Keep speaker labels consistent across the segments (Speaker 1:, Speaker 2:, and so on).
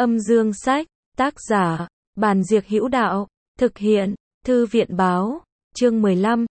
Speaker 1: Âm dương sách, tác giả, Bàn Diệc Hữu Đạo, thực hiện, Thư viện báo, chương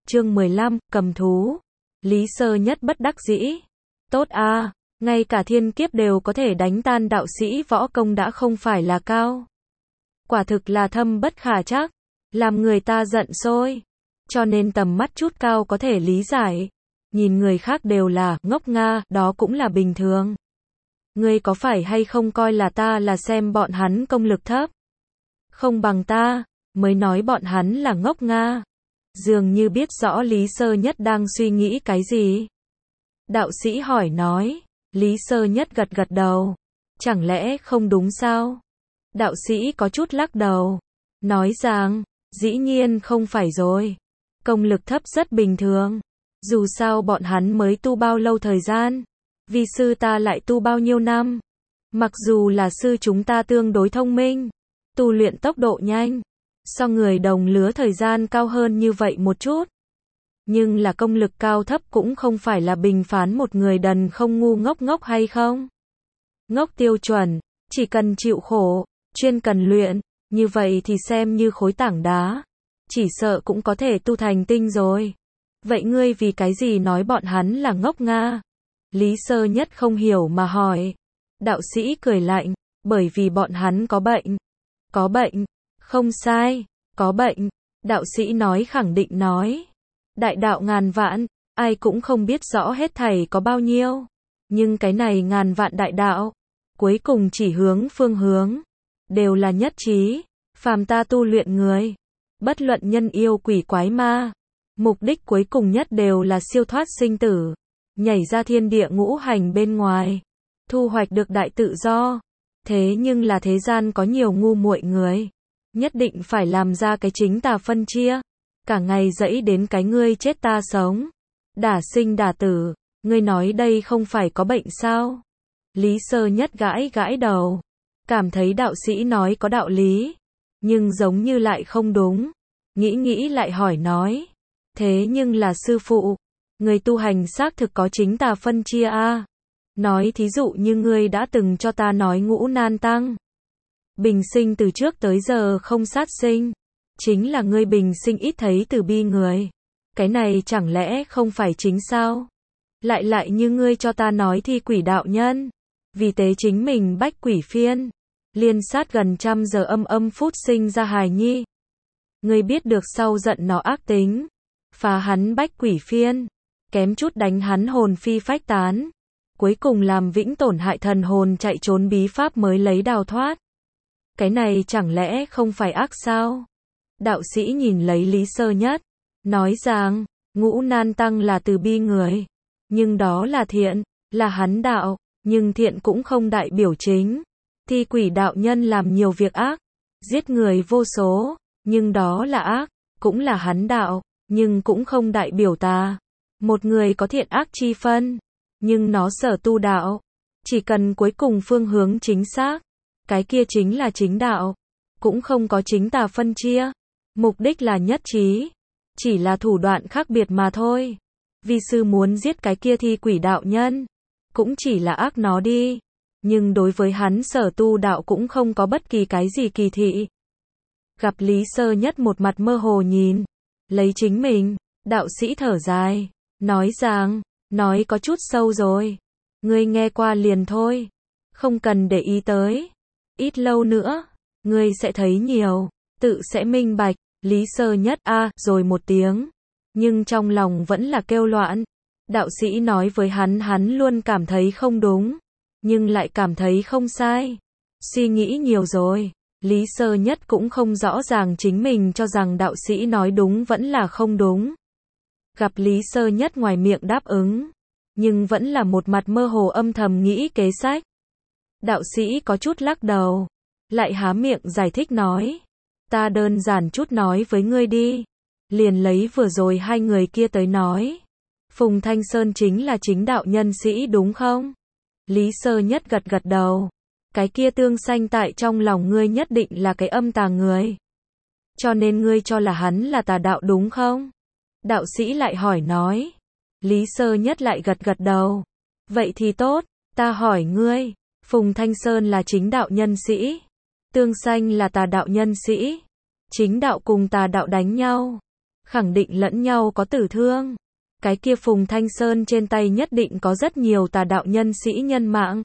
Speaker 1: 15, cầm thú. Lý Sơ Nhất bất đắc dĩ. Tốt a, ngay cả thiên kiếp đều có thể đánh tan đạo sĩ võ công đã không phải là cao. Quả thực là thâm bất khả trắc, làm người ta giận sôi. Cho nên tầm mắt chút cao có thể lý giải. Nhìn người khác đều là ngốc nga, đó cũng là bình thường. Ngươi có phải hay không coi là ta là xem bọn hắn công lực thấp? Không bằng ta, mới nói bọn hắn là ngốc nga. Dường như biết rõ Lý Sơ Nhất đang suy nghĩ cái gì. Đạo sĩ hỏi nói, Lý Sơ Nhất gật gật đầu. Chẳng lẽ không đúng sao? Đạo sĩ có chút lắc đầu. Nói rằng, dĩ nhiên không phải rồi. Công lực thấp rất bình thường. Dù sao bọn hắn mới tu bao lâu thời gian. Vi sư ta lại tu bao nhiêu năm. Mặc dù là sư chúng ta tương đối thông minh. Tu luyện tốc độ nhanh. So người đồng lứa thời gian cao hơn như vậy một chút. Nhưng là công lực cao thấp cũng không phải là bình phán một người đần không ngu ngốc hay không. Ngốc tiêu chuẩn, chỉ cần chịu khổ, chuyên cần luyện, như vậy thì xem như khối tảng đá. Chỉ sợ cũng có thể tu thành tinh rồi. Vậy ngươi vì cái gì nói bọn hắn là ngốc nga? Lý Sơ Nhất không hiểu mà hỏi. Đạo sĩ cười lạnh, bởi vì bọn hắn có bệnh. Có bệnh, không sai, có bệnh. Đạo sĩ nói khẳng định nói. Đại đạo ngàn vạn, ai cũng không biết rõ hết thảy có bao nhiêu. Nhưng cái này ngàn vạn đại đạo, cuối cùng chỉ hướng phương hướng. Đều là nhất trí, phàm ta tu luyện người. Bất luận nhân yêu quỷ quái ma. Mục đích cuối cùng nhất đều là siêu thoát sinh tử. Nhảy ra thiên địa ngũ hành bên ngoài. Thu hoạch được đại tự do. Thế nhưng là thế gian có nhiều ngu muội người. Nhất định phải làm ra cái chính tà phân chia. Cả ngày dẫy đến cái ngươi chết ta sống. Đả sinh đả tử. Ngươi nói đây không phải có bệnh sao? Lý Sơ Nhất gãi gãi đầu. Cảm thấy đạo sĩ nói có đạo lý. Nhưng giống như lại không đúng. Nghĩ lại hỏi nói. Thế nhưng là sư phụ. Người tu hành xác thực có chính tà phân chia a. Nói thí dụ như ngươi đã từng cho ta nói ngũ nan tăng. Bình sinh từ trước tới giờ không sát sinh. Chính là ngươi bình sinh ít thấy từ bi người. Cái này chẳng lẽ không phải chính sao? Lại như ngươi cho ta nói thi quỷ đạo nhân. Vì tế chính mình bách quỷ phiên. Liên sát gần 100 giờ âm phút sinh ra hài nhi. Ngươi biết được sau giận nó ác tính. Phá hắn bách quỷ phiên. Kém chút đánh hắn hồn phi phách tán. Cuối cùng làm vĩnh tổn hại thần hồn chạy trốn bí pháp mới lấy đào thoát. Cái này chẳng lẽ không phải ác sao? Đạo sĩ nhìn lấy Lý Sơ Nhất. Nói rằng, ngũ nan tăng là từ bi người. Nhưng đó là thiện, là hắn đạo. Nhưng thiện cũng không đại biểu chính. Thi quỷ đạo nhân làm nhiều việc ác. Giết người vô số. Nhưng đó là ác. Cũng là hắn đạo. Nhưng cũng không đại biểu tà. Một người có thiện ác chi phân. Nhưng nó sở tu đạo. Chỉ cần cuối cùng phương hướng chính xác. Cái kia chính là chính đạo. Cũng không có chính tà phân chia. Mục đích là nhất trí. Chỉ là thủ đoạn khác biệt mà thôi. Vi sư muốn giết cái kia thi quỷ đạo nhân. Cũng chỉ là ác nó đi. Nhưng đối với hắn sở tu đạo cũng không có bất kỳ cái gì kỳ thị. Gặp Lý Sơ Nhất một mặt mơ hồ nhìn. Lấy chính mình. Đạo sĩ thở dài. Nói rằng. Nói có chút sâu rồi. Ngươi nghe qua liền thôi. Không cần để ý tới. Ít lâu nữa. Ngươi sẽ thấy nhiều. Tự sẽ minh bạch. Lý Sơ Nhất rồi một tiếng. Nhưng trong lòng vẫn là kêu loạn. Đạo sĩ nói với hắn luôn cảm thấy không đúng. Nhưng lại cảm thấy không sai. Suy nghĩ nhiều rồi. Lý Sơ Nhất cũng không rõ ràng chính mình cho rằng đạo sĩ nói đúng vẫn là không đúng. Gặp Lý Sơ Nhất ngoài miệng đáp ứng. Nhưng vẫn là một mặt mơ hồ âm thầm nghĩ kế sách. Đạo sĩ có chút lắc đầu. Lại há miệng giải thích nói. Ta đơn giản chút nói với ngươi đi. Liền lấy vừa rồi hai người kia tới nói. Phùng Thanh Sơn chính là chính đạo nhân sĩ đúng không? Lý Sơ Nhất gật gật đầu. Cái kia tương sanh tại trong lòng ngươi nhất định là cái âm tà người. Cho nên ngươi cho là hắn là tà đạo đúng không? Đạo sĩ lại hỏi nói. Lý Sơ Nhất lại gật gật đầu. Vậy thì tốt, ta hỏi ngươi, Phùng Thanh Sơn là chính đạo nhân sĩ, Tương Sanh là tà đạo nhân sĩ. Chính đạo cùng tà đạo đánh nhau, khẳng định lẫn nhau có tử thương. Cái kia Phùng Thanh Sơn trên tay nhất định có rất nhiều tà đạo nhân sĩ nhân mạng.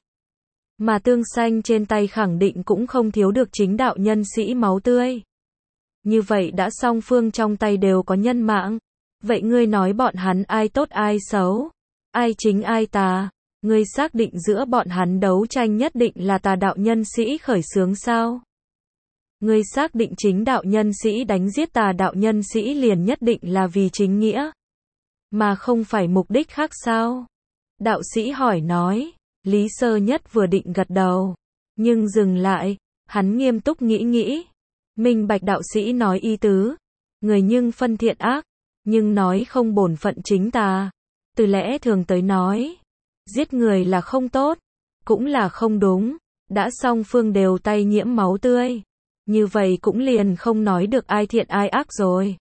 Speaker 1: Mà Tương Sanh trên tay khẳng định cũng không thiếu được chính đạo nhân sĩ máu tươi. Như vậy đã song phương trong tay đều có nhân mạng. Vậy ngươi nói bọn hắn ai tốt ai xấu? Ai chính ai tà? Ngươi xác định giữa bọn hắn đấu tranh nhất định là tà đạo nhân sĩ khởi xướng sao? Ngươi xác định chính đạo nhân sĩ đánh giết tà đạo nhân sĩ liền nhất định là vì chính nghĩa, mà không phải mục đích khác sao? Đạo sĩ hỏi nói. Lý Sơ Nhất vừa định gật đầu, nhưng dừng lại, hắn nghiêm túc nghĩ. Minh bạch đạo sĩ nói ý tứ. Người nhưng phân thiện ác, nhưng nói không bổn phận chính tà. Từ lẽ thường tới nói, giết người là không tốt, cũng là không đúng. Đã song phương đều tay nhiễm máu tươi, như vậy cũng liền không nói được ai thiện ai ác rồi.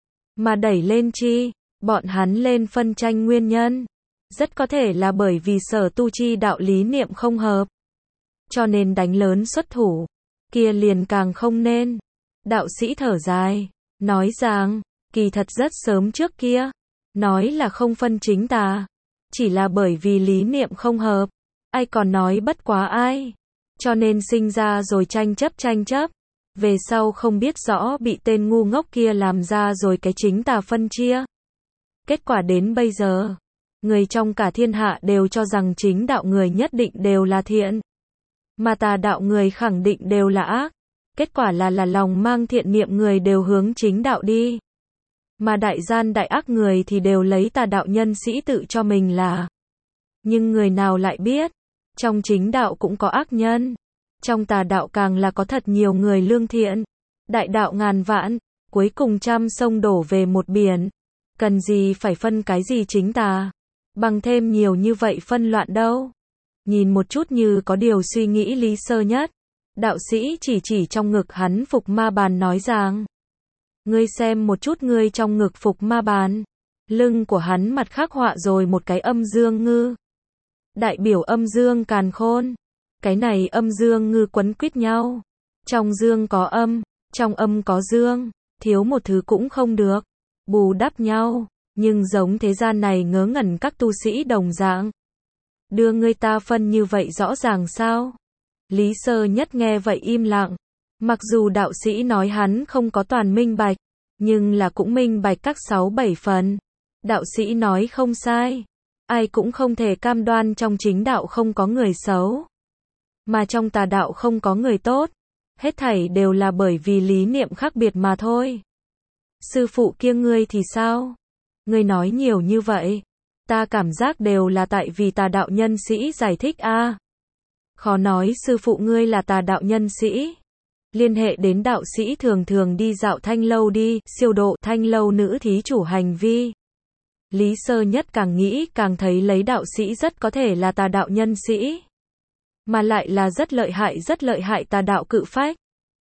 Speaker 1: Mà đẩy lên chi, bọn hắn lên phân tranh nguyên nhân, rất có thể là bởi vì sở tu chi đạo lý niệm không hợp, cho nên đánh lớn xuất thủ, kia liền càng không nên. Đạo sĩ thở dài, nói rằng, kỳ thật rất sớm trước kia, nói là không phân chính tà, chỉ là bởi vì lý niệm không hợp, ai còn nói bất quá ai, cho nên sinh ra rồi tranh chấp, về sau không biết rõ bị tên ngu ngốc kia làm ra rồi cái chính tà phân chia. Kết quả đến bây giờ, người trong cả thiên hạ đều cho rằng chính đạo người nhất định đều là thiện, mà tà đạo người khẳng định đều là ác. Kết quả là lòng mang thiện niệm người đều hướng chính đạo đi, mà đại gian đại ác người thì đều lấy tà đạo nhân sĩ tự cho mình là. Nhưng người nào lại biết, trong chính đạo cũng có ác nhân, trong tà đạo càng là có thật nhiều người lương thiện. Đại đạo ngàn vạn, cuối cùng trăm sông đổ về một biển, cần gì phải phân cái gì chính tà, bằng thêm nhiều như vậy phân loạn đâu. Nhìn một chút như có điều suy nghĩ Lý Sơ Nhất, đạo sĩ chỉ trong ngực hắn phục ma bàn nói rằng, ngươi xem một chút ngươi trong ngực phục ma bàn, lưng của hắn mặt khắc họa rồi một cái âm dương ngư, đại biểu âm dương càn khôn. Cái này âm dương ngư quấn quýt nhau, trong dương có âm, trong âm có dương, thiếu một thứ cũng không được, bù đắp nhau. Nhưng giống thế gian này ngớ ngẩn các tu sĩ đồng dạng, đưa người ta phân như vậy rõ ràng sao? Lý Sơ Nhất nghe vậy im lặng. Mặc dù đạo sĩ nói hắn không có toàn minh bạch, nhưng là cũng minh bạch các 6-7 phần. Đạo sĩ nói không sai, ai cũng không thể cam đoan trong chính đạo không có người xấu, mà trong tà đạo không có người tốt. Hết thảy đều là bởi vì lý niệm khác biệt mà thôi. Sư phụ kia ngươi thì sao? Ngươi nói nhiều như vậy, ta cảm giác đều là tại vì tà đạo nhân sĩ giải thích a. Khó nói sư phụ ngươi là tà đạo nhân sĩ. Liên hệ đến đạo sĩ thường đi dạo thanh lâu đi, siêu độ thanh lâu nữ thí chủ hành vi. Lý Sơ Nhất càng nghĩ càng thấy lấy đạo sĩ rất có thể là tà đạo nhân sĩ, mà lại là rất lợi hại tà đạo cự phách.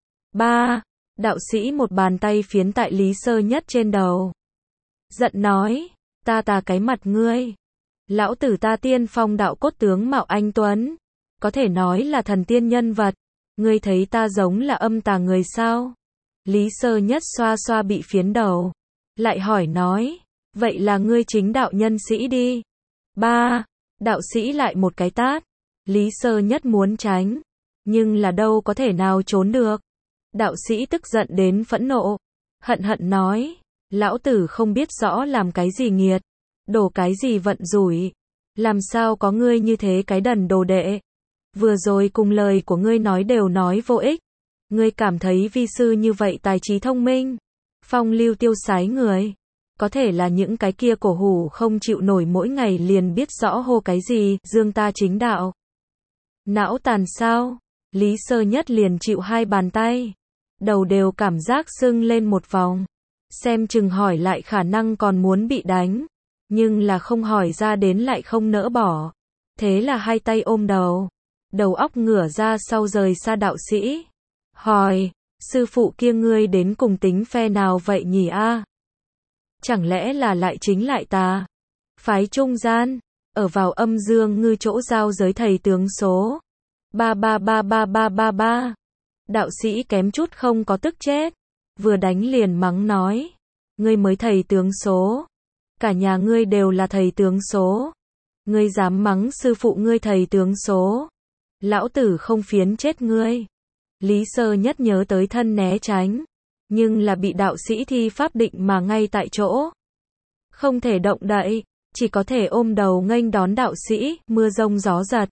Speaker 1: 3. Đạo sĩ một bàn tay phiến tại Lý Sơ Nhất trên đầu, giận nói, ta cái mặt ngươi. Lão tử ta tiên phong đạo cốt tướng mạo anh tuấn, có thể nói là thần tiên nhân vật, ngươi thấy ta giống là âm tà người sao? Lý Sơ Nhất xoa xoa bị phiến đầu, lại hỏi nói, vậy là ngươi chính đạo nhân sĩ đi. 3. Đạo sĩ lại một cái tát. Lý Sơ Nhất muốn tránh, nhưng là đâu có thể nào trốn được. Đạo sĩ tức giận đến phẫn nộ, hận nói, lão tử không biết rõ làm cái gì nghiệt, đổ cái gì vận rủi, làm sao có ngươi như thế cái đần đồ đệ. Vừa rồi cùng lời của ngươi nói đều nói vô ích. Ngươi cảm thấy vi sư như vậy tài trí thông minh, phong lưu tiêu sái người, có thể là những cái kia cổ hủ không chịu nổi mỗi ngày liền biết rõ hô cái gì, dương ta chính đạo. Não tàn sao? Lý Sơ Nhất liền chịu 2 bàn tay, đầu đều cảm giác sưng lên một vòng, xem chừng hỏi lại khả năng còn muốn bị đánh, nhưng là không hỏi ra đến lại không nỡ bỏ, thế là 2 tay ôm đầu, đầu óc ngửa ra sau rời xa đạo sĩ, hỏi, sư phụ kia ngươi đến cùng tính phe nào vậy nhỉ a? Chẳng lẽ là lại chính lại tà? Phái trung gian, ở vào âm dương ngư chỗ giao giới thầy tướng số, Ba ba ba ba ba ba ba. Đạo sĩ kém chút không có tức chết. Vừa đánh liền mắng nói. Ngươi mới thầy tướng số. Cả nhà ngươi đều là thầy tướng số. Ngươi dám mắng sư phụ ngươi thầy tướng số. Lão tử không phiến chết ngươi. Lý Sơ Nhất nhớ tới thân né tránh. Nhưng là bị đạo sĩ thi pháp định mà ngay tại chỗ. Không thể động đậy. Chỉ có thể ôm đầu nghênh đón đạo sĩ, mưa rông gió giật.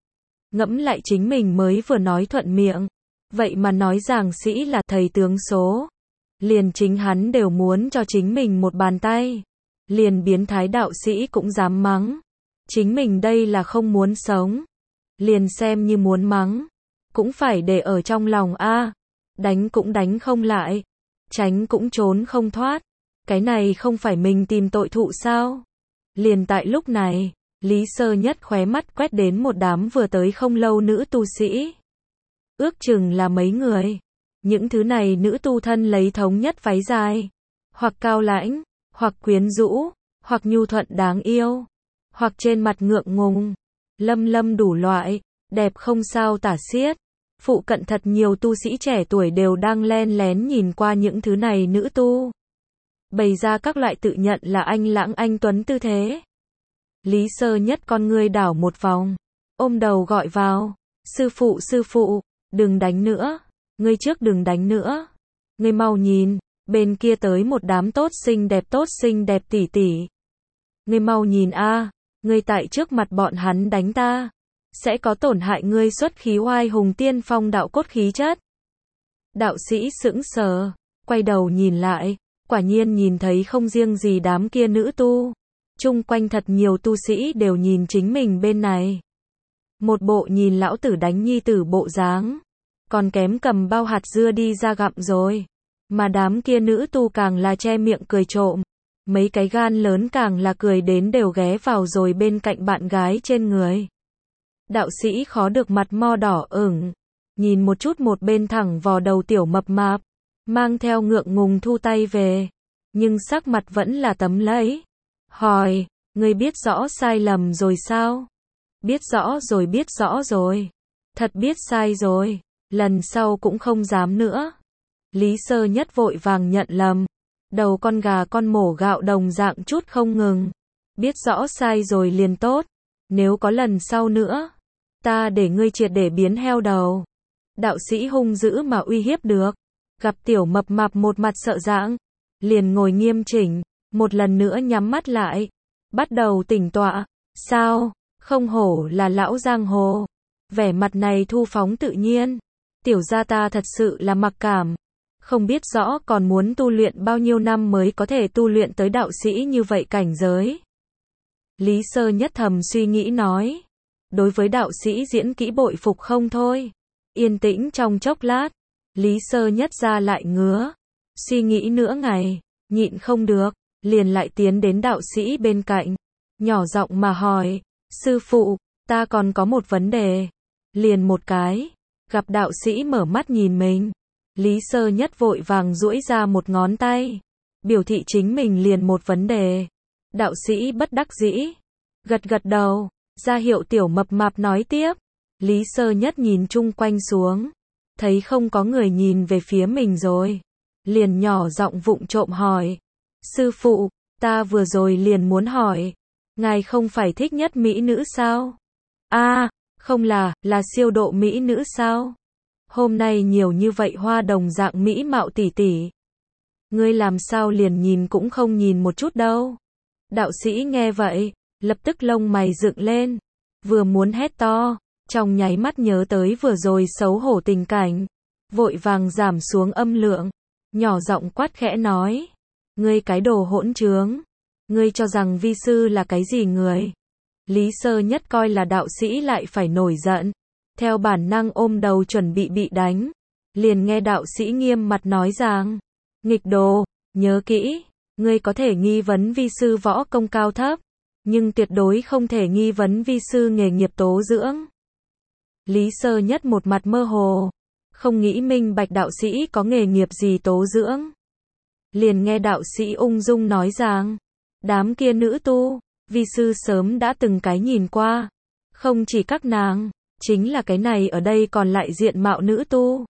Speaker 1: Ngẫm lại chính mình mới vừa nói thuận miệng. Vậy mà nói giảng sĩ là thầy tướng số. Liền chính hắn đều muốn cho chính mình một bàn tay. Liền biến thái đạo sĩ cũng dám mắng. Chính mình đây là không muốn sống. Liền xem như muốn mắng. Cũng phải để ở trong lòng a. Đánh cũng đánh không lại. Tránh cũng trốn không thoát. Cái này không phải mình tìm tội thụ sao? Liền tại lúc này, Lý Sơ Nhất khóe mắt quét đến một đám vừa tới không lâu nữ tu sĩ. Ước chừng là mấy người. Những thứ này nữ tu thân lấy thống nhất váy dài. Hoặc cao lãnh, hoặc quyến rũ, hoặc nhu thuận đáng yêu. Hoặc trên mặt ngượng ngùng, lâm lâm đủ loại, đẹp không sao tả xiết. Phụ cận thật nhiều tu sĩ trẻ tuổi đều đang len lén nhìn qua những thứ này nữ tu. Bày ra các loại tự nhận là anh lãng anh tuấn tư thế. Lý Sơ Nhất con ngươi đảo một vòng, ôm đầu gọi vào. Sư phụ, đừng đánh nữa. Ngươi trước đừng đánh nữa. Ngươi mau nhìn, bên kia tới một đám tốt xinh đẹp tỉ tỉ. Ngươi mau nhìn a, ngươi tại trước mặt bọn hắn đánh ta. Sẽ có tổn hại ngươi xuất khí oai hùng tiên phong đạo cốt khí chất. Đạo sĩ sững sờ, quay đầu nhìn lại. Quả nhiên nhìn thấy không riêng gì đám kia nữ tu. Chung quanh thật nhiều tu sĩ đều nhìn chính mình bên này. Một bộ nhìn lão tử đánh nhi tử bộ dáng. Còn kém cầm bao hạt dưa đi ra gặm rồi. Mà đám kia nữ tu càng là che miệng cười trộm. Mấy cái gan lớn càng là cười đến đều ghé vào rồi bên cạnh bạn gái trên người. Đạo sĩ khó được mặt mo đỏ ửng. Nhìn một chút một bên thẳng vò đầu tiểu mập mạp. Mang theo ngượng ngùng thu tay về. Nhưng sắc mặt vẫn là tấm lấy. Hỏi, ngươi biết rõ sai lầm rồi sao? Biết rõ rồi. Thật biết sai rồi. Lần sau cũng không dám nữa. Lý Sơ Nhất vội vàng nhận lầm. Đầu con gà con mổ gạo đồng dạng chút không ngừng. Biết rõ sai rồi liền tốt. Nếu có lần sau nữa, ta để ngươi triệt để biến heo đầu. Đạo sĩ hung dữ mà uy hiếp được. Gặp tiểu mập mạp một mặt sợ rãng, liền ngồi nghiêm chỉnh, một lần nữa nhắm mắt lại, bắt đầu tỉnh tọa. Sao, không hổ là lão giang hồ. Vẻ mặt này thu phóng tự nhiên. Tiểu gia ta thật sự là mặc cảm. Không biết rõ còn muốn tu luyện bao nhiêu năm mới có thể tu luyện tới đạo sĩ như vậy cảnh giới. Lý Sơ Nhất thầm suy nghĩ nói. Đối với đạo sĩ diễn kỹ bội phục không thôi. Yên tĩnh trong chốc lát. Lý Sơ Nhất ra lại ngứa. Suy nghĩ nửa ngày. Nhịn không được. Liền lại tiến đến đạo sĩ bên cạnh. Nhỏ giọng mà hỏi. Sư phụ, ta còn có một vấn đề. Liền một cái. Gặp đạo sĩ mở mắt nhìn mình. Lý Sơ Nhất vội vàng duỗi ra một ngón tay. Biểu thị chính mình liền một vấn đề. Đạo sĩ bất đắc dĩ. Gật gật đầu. Ra hiệu tiểu mập mạp nói tiếp. Lý Sơ Nhất nhìn chung quanh xuống. Thấy không có người nhìn về phía mình rồi. Liền nhỏ giọng vụng trộm hỏi. Sư phụ, ta vừa rồi liền muốn hỏi. Ngài không phải thích nhất mỹ nữ sao? Không là siêu độ mỹ nữ sao? Hôm nay nhiều như vậy hoa đồng dạng mỹ mạo tỷ tỷ. Ngươi làm sao liền nhìn cũng không nhìn một chút đâu. Đạo sĩ nghe vậy, lập tức lông mày dựng lên. Vừa muốn hét to, trong nháy mắt nhớ tới vừa rồi xấu hổ tình cảnh. Vội vàng giảm xuống âm lượng. Nhỏ giọng quát khẽ nói. Ngươi cái đồ hỗn trướng. Ngươi cho rằng vi sư là cái gì người? Lý Sơ Nhất coi là đạo sĩ lại phải nổi giận. Theo bản năng ôm đầu chuẩn bị đánh. Liền nghe đạo sĩ nghiêm mặt nói rằng. Nghịch đồ, nhớ kỹ. Ngươi có thể nghi vấn vi sư võ công cao thấp. Nhưng tuyệt đối không thể nghi vấn vi sư nghề nghiệp tố dưỡng. Lý Sơ Nhất một mặt mơ hồ. Không nghĩ minh bạch đạo sĩ có nghề nghiệp gì tố dưỡng. Liền nghe đạo sĩ ung dung nói rằng. Đám kia nữ tu, vi sư sớm đã từng cái nhìn qua. Không chỉ các nàng, Chính là cái này ở đây còn lại diện mạo nữ tu.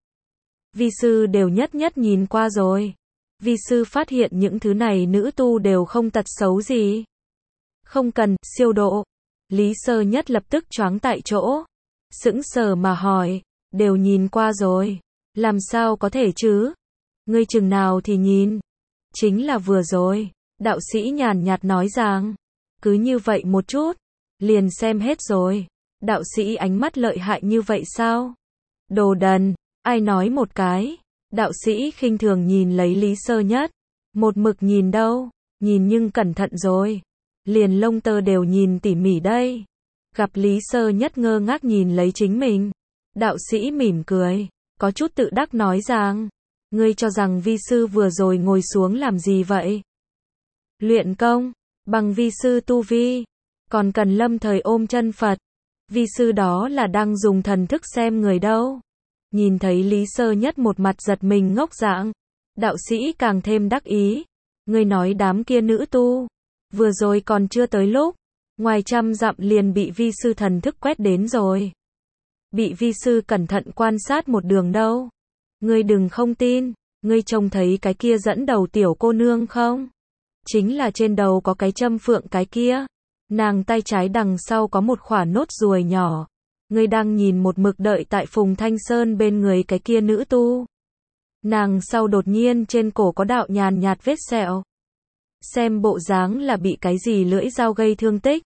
Speaker 1: Vi sư đều nhất nhất nhìn qua rồi. Vi sư phát hiện những thứ này nữ tu đều không tật xấu gì. Không cần, siêu độ. Lý Sơ Nhất lập tức choáng tại chỗ. Sững sờ mà hỏi, đều nhìn qua rồi. Làm sao có thể chứ? Ngươi chừng nào thì nhìn. Chính là vừa rồi. Đạo sĩ nhàn nhạt nói rằng, cứ như vậy một chút, liền xem hết rồi. Đạo sĩ ánh mắt lợi hại như vậy sao? Đồ đần, ai nói một cái? Đạo sĩ khinh thường nhìn lấy Lý Sơ Nhất. Một mực nhìn đâu? Nhìn nhưng cẩn thận rồi. Liền lông tơ đều nhìn tỉ mỉ đây. Gặp Lý Sơ Nhất ngơ ngác nhìn lấy chính mình. Đạo sĩ mỉm cười, có chút tự đắc nói rằng, ngươi cho rằng vi sư vừa rồi ngồi xuống làm gì vậy? Luyện công, bằng vi sư tu vi, còn cần lâm thời ôm chân Phật. Vi sư đó là đang dùng thần thức xem người đâu. Nhìn thấy Lý Sơ Nhất một mặt giật mình ngốc dạng, đạo sĩ càng thêm đắc ý. Ngươi nói đám kia nữ tu, vừa rồi còn chưa tới lúc, ngoài 100 dặm liền bị vi sư thần thức quét đến rồi. Bị vi sư cẩn thận quan sát một đường đâu. Ngươi đừng không tin, ngươi trông thấy cái kia dẫn đầu tiểu cô nương không? Chính là trên đầu có cái châm phượng cái kia. Nàng tay trái đằng sau có một khỏa nốt ruồi nhỏ. Ngươi đang nhìn một mực đợi tại Phùng Thanh Sơn bên người cái kia nữ tu. Nàng sau đột nhiên trên cổ có đạo nhàn nhạt vết sẹo. Xem bộ dáng là bị cái gì lưỡi dao gây thương tích.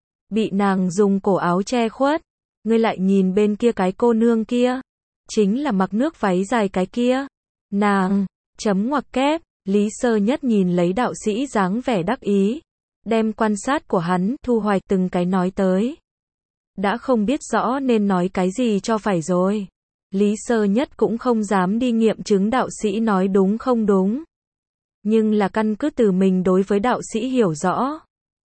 Speaker 1: Bị nàng dùng cổ áo che khuất. Ngươi lại nhìn bên kia cái cô nương kia. Chính là mặc nước váy dài cái kia. Nàng, chấm ngoặc kép, Lý Sơ Nhất nhìn lấy đạo sĩ dáng vẻ đắc ý. Đem quan sát của hắn, thu hoạch từng cái nói tới. Đã không biết rõ nên nói cái gì cho phải rồi. Lý Sơ Nhất cũng không dám đi nghiệm chứng đạo sĩ nói đúng không đúng. Nhưng là căn cứ từ mình đối với đạo sĩ hiểu rõ.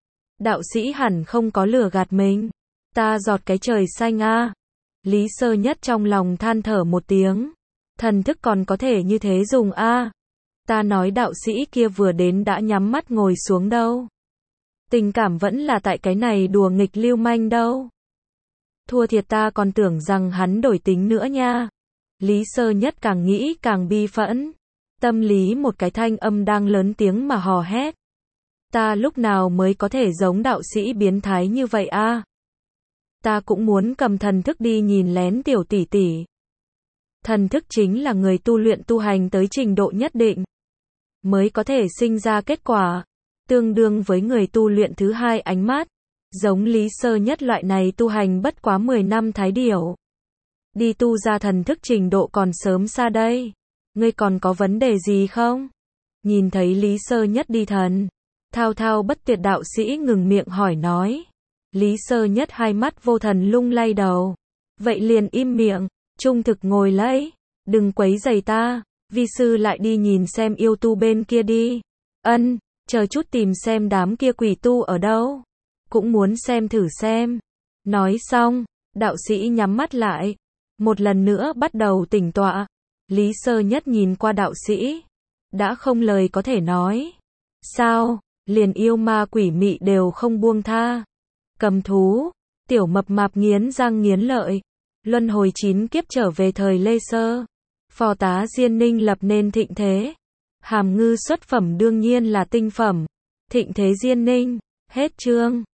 Speaker 1: Đạo sĩ hẳn không có lừa gạt mình. Ta giọt cái trời xanh a. Lý Sơ Nhất trong lòng than thở một tiếng. Thần thức còn có thể như thế dùng a. Ta nói đạo sĩ kia vừa đến đã nhắm mắt ngồi xuống đâu. Tình cảm vẫn là tại cái này đùa nghịch lưu manh đâu. Thua thiệt ta còn tưởng rằng hắn đổi tính nữa nha. Lý Sơ Nhất càng nghĩ càng bi phẫn. Tâm lý một cái thanh âm đang lớn tiếng mà hò hét. Ta lúc nào mới có thể giống đạo sĩ biến thái như vậy a? Ta cũng muốn cầm thần thức đi nhìn lén tiểu tỷ tỷ. Thần thức chính là người tu luyện tu hành tới trình độ nhất định. Mới có thể sinh ra kết quả. Tương đương với người tu luyện thứ hai ánh mắt. Giống Lý Sơ Nhất loại này tu hành bất quá 10 năm thái điểu. Đi tu ra thần thức trình độ còn sớm xa đây. Ngươi còn có vấn đề gì không? Nhìn thấy Lý Sơ Nhất đi thần. Thao thao bất tuyệt đạo sĩ ngừng miệng hỏi nói. Lý Sơ Nhất hai mắt vô thần lung lay đầu. Vậy liền im miệng, trung thực ngồi lấy. Đừng quấy rầy ta, vi sư lại đi nhìn xem yêu tu bên kia đi. Ân, chờ chút tìm xem đám kia quỷ tu ở đâu. Cũng muốn xem thử xem. Nói xong, đạo sĩ nhắm mắt lại. Một lần nữa bắt đầu tỉnh tọa. Lý Sơ Nhất nhìn qua đạo sĩ. Đã không lời có thể nói. Sao, liền yêu ma quỷ mị đều không buông tha. Cầm thú, tiểu mập mạp nghiến răng nghiến lợi. Luân hồi 9 kiếp trở về thời Lê Sơ. Phò tá Diên Ninh lập nên thịnh thế. Hàm ngư xuất phẩm đương nhiên là tinh phẩm. Thịnh thế Diên Ninh, hết chương.